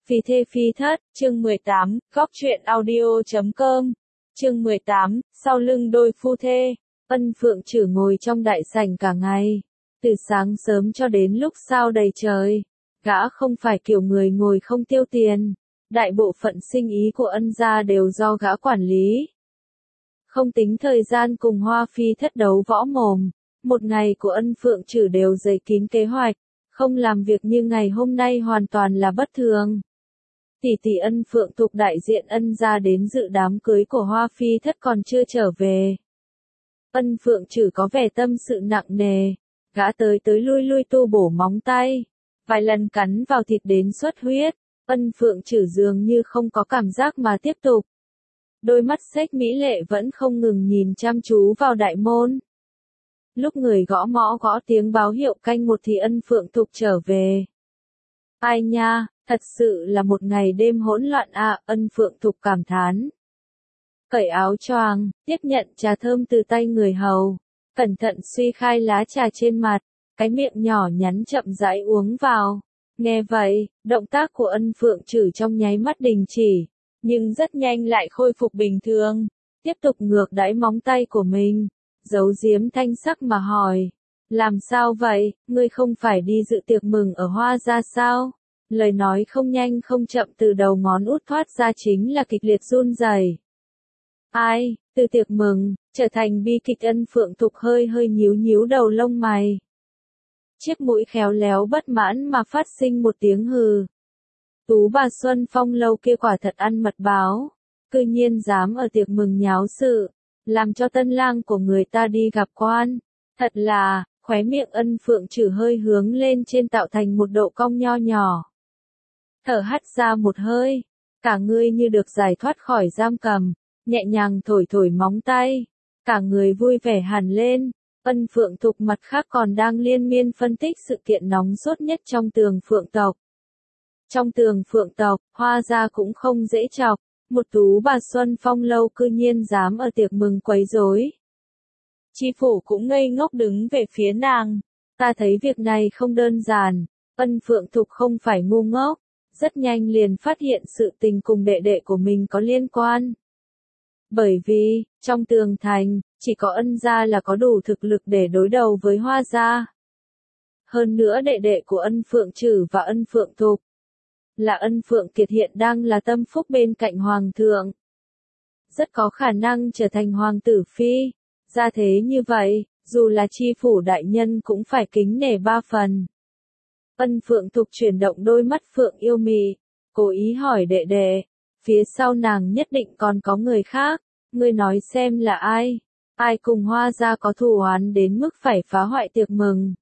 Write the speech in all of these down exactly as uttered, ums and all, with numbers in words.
Phì thê phi thất, chương mười tám, góc truyện audio chấm com. Chương mười tám, sau lưng đôi phu thê. Ân Phượng Trử ngồi trong đại sảnh cả ngày, từ sáng sớm cho đến lúc sao đầy trời. Gã không phải kiểu người ngồi không tiêu tiền, đại bộ phận sinh ý của Ân gia đều do gã quản lý. Không tính thời gian cùng Hoa Phi thất đấu võ mồm, một ngày của Ân Phượng Trử đều dày kín kế hoạch, không làm việc như ngày hôm nay hoàn toàn là bất thường. Tỷ tỷ Ân Phượng Thục đại diện Ân gia đến dự đám cưới của Hoa Phi thất còn chưa trở về. Ân Phượng Trử có vẻ tâm sự nặng nề, gã tới tới lui lui tu bổ móng tay, vài lần cắn vào thịt đến xuất huyết. Ân Phượng Trử dường như không có cảm giác mà tiếp tục. Đôi mắt xếch mỹ lệ vẫn không ngừng nhìn chăm chú vào đại môn. Lúc người gõ mõ gõ tiếng báo hiệu canh một thì Ân Phượng Thục trở về. Ai nha, thật sự là một ngày đêm hỗn loạn à, Ân Phượng Thục cảm thán. Cởi áo choàng, tiếp nhận trà thơm từ tay người hầu, cẩn thận suy khai lá trà trên mặt, cái miệng nhỏ nhắn chậm rãi uống vào. Nghe vậy, động tác của Ân Phượng Trử trong nháy mắt đình chỉ, nhưng rất nhanh lại khôi phục bình thường, tiếp tục ngược đãi móng tay của mình, giấu giếm thanh sắc mà hỏi. Làm sao vậy, ngươi không phải đi dự tiệc mừng ở Hoa gia sao? Lời nói không nhanh không chậm từ đầu ngón út thoát ra chính là kịch liệt run rẩy. Ai, từ tiệc mừng, trở thành bi kịch. Ân Phượng Thục hơi hơi nhíu nhíu đầu lông mày. Chiếc mũi khéo léo bất mãn mà phát sinh một tiếng hừ. Tú bà Xuân Phong lâu kia quả thật ăn mật báo, cư nhiên dám ở tiệc mừng nháo sự, làm cho tân lang của người ta đi gặp quan. Thật là, khóe miệng Ân Phượng Trử hơi hướng lên trên tạo thành một độ cong nho nhỏ. Thở hắt ra một hơi, cả người như được giải thoát khỏi giam cầm, nhẹ nhàng thổi thổi móng tay, cả người vui vẻ hẳn lên. Ân Phượng Thục mặt khác còn đang liên miên phân tích sự kiện nóng sốt nhất trong tường Phượng tộc. Trong tường Phượng tộc, Hoa gia cũng không dễ chọc, một tú bà Xuân Phong lâu cư nhiên dám ở tiệc mừng quấy rối. Chi phủ cũng ngây ngốc đứng về phía nàng, ta thấy việc này không đơn giản. Ân Phượng Thục không phải ngu ngốc, rất nhanh liền phát hiện sự tình cùng đệ đệ của mình có liên quan. Bởi vì, trong tường thành, chỉ có Ân gia là có đủ thực lực để đối đầu với Hoa gia. Hơn nữa đệ đệ của Ân Phượng Trử và Ân Phượng Thục là Ân Phượng Kiệt hiện đang là tâm phúc bên cạnh Hoàng thượng. Rất có khả năng trở thành Hoàng tử phi. Ra thế như vậy, dù là chi phủ đại nhân cũng phải kính nể ba phần. Ân Phượng Thục chuyển động đôi mắt phượng yêu mị, cố ý hỏi đệ đệ, phía sau nàng nhất định còn có người khác, ngươi nói xem là ai, ai cùng Hoa gia có thù oán đến mức phải phá hoại tiệc mừng.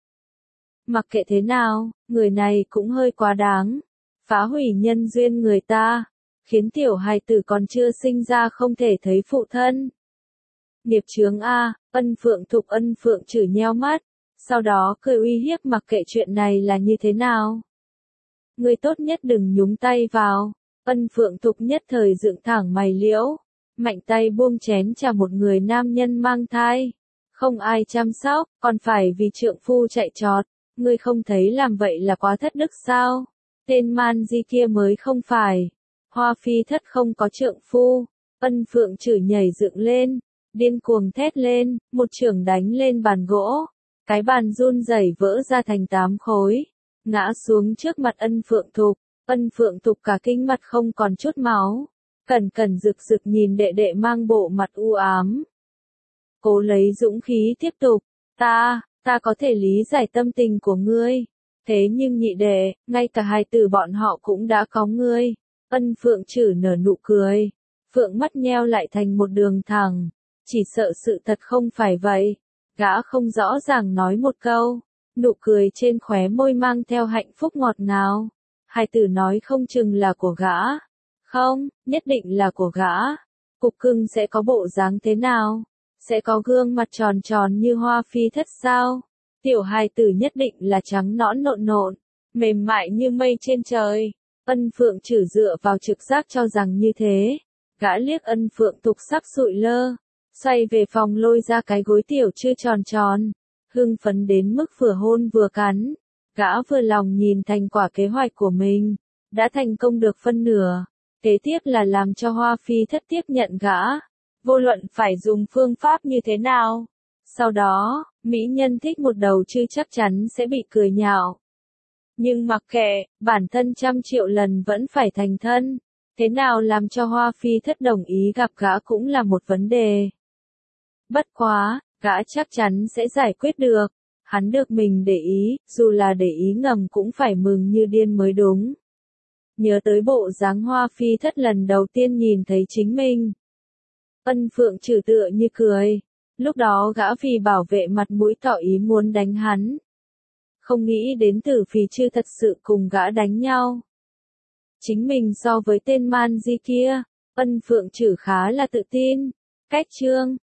Mặc kệ thế nào, người này cũng hơi quá đáng, phá hủy nhân duyên người ta, khiến tiểu hài tử còn chưa sinh ra không thể thấy phụ thân. Nghiệp chướng a, Ân Phượng Thục Ân Phượng Trử nheo mắt, sau đó cười uy hiếp mặc kệ chuyện này là như thế nào. Ngươi tốt nhất đừng nhúng tay vào. Ân Phượng Thục nhất thời dựng thẳng mày liễu, mạnh tay buông chén trà. Một người nam nhân mang thai, không ai chăm sóc, còn phải vì trượng phu chạy trọt, ngươi không thấy làm vậy là quá thất đức sao? Tên man di kia mới không phải. Hoa Phi thất không có trượng phu. Ân Phượng Trử nhảy dựng lên, điên cuồng thét lên, một chưởng đánh lên bàn gỗ, cái bàn run rẩy vỡ ra thành tám khối, ngã xuống trước mặt Ân Phượng Thục. Ân Phượng Thục cả kinh mặt không còn chút máu, cẩn cẩn rực rực nhìn đệ đệ mang bộ mặt u ám. Cố lấy dũng khí tiếp tục, ta, ta có thể lý giải tâm tình của ngươi, thế nhưng nhị đệ, ngay cả hài tử bọn họ cũng đã có ngươi. Ân Phượng Trử nở nụ cười, phượng mắt nheo lại thành một đường thẳng, chỉ sợ sự thật không phải vậy. Gã không rõ ràng nói một câu, nụ cười trên khóe môi mang theo hạnh phúc ngọt ngào. Hài tử nói không chừng là của gã. Không, nhất định là của gã. Cục cưng sẽ có bộ dáng thế nào? Sẽ có gương mặt tròn tròn như Hoa Phi thất sao? Tiểu hài tử nhất định là trắng nõn nộn nộn, mềm mại như mây trên trời. Ân Phượng Trử dựa vào trực giác cho rằng như thế. Gã liếc Ân Phượng Thục sắp sụi lơ, xoay về phòng lôi ra cái gối tiểu chưa tròn tròn, hưng phấn đến mức vừa hôn vừa cắn. Gã vừa lòng nhìn thành quả kế hoạch của mình, đã thành công được phân nửa. Kế tiếp là làm cho Hoa Phi Thất tiếp nhận gã, vô luận phải dùng phương pháp như thế nào. Sau đó, mỹ nhân thích một đầu chư chắc chắn sẽ bị cười nhạo. Nhưng mặc kệ, bản thân trăm triệu lần vẫn phải thành thân. Thế nào làm cho Hoa Phi Thất đồng ý gặp gã cũng là một vấn đề. Bất quá, gã chắc chắn sẽ giải quyết được. Hắn được mình để ý, dù là để ý ngầm cũng phải mừng như điên mới đúng. Nhớ tới bộ dáng Hoa Phi Thất lần đầu tiên nhìn thấy chính mình. Ân Phượng Trử tựa như cười. Lúc đó gã vì bảo vệ mặt mũi tỏ ý muốn đánh hắn. Không nghĩ đến Tử Phì Chư thật sự cùng gã đánh nhau. Chính mình so với tên man di kia, Ân Phượng Trử khá là tự tin. Cách chương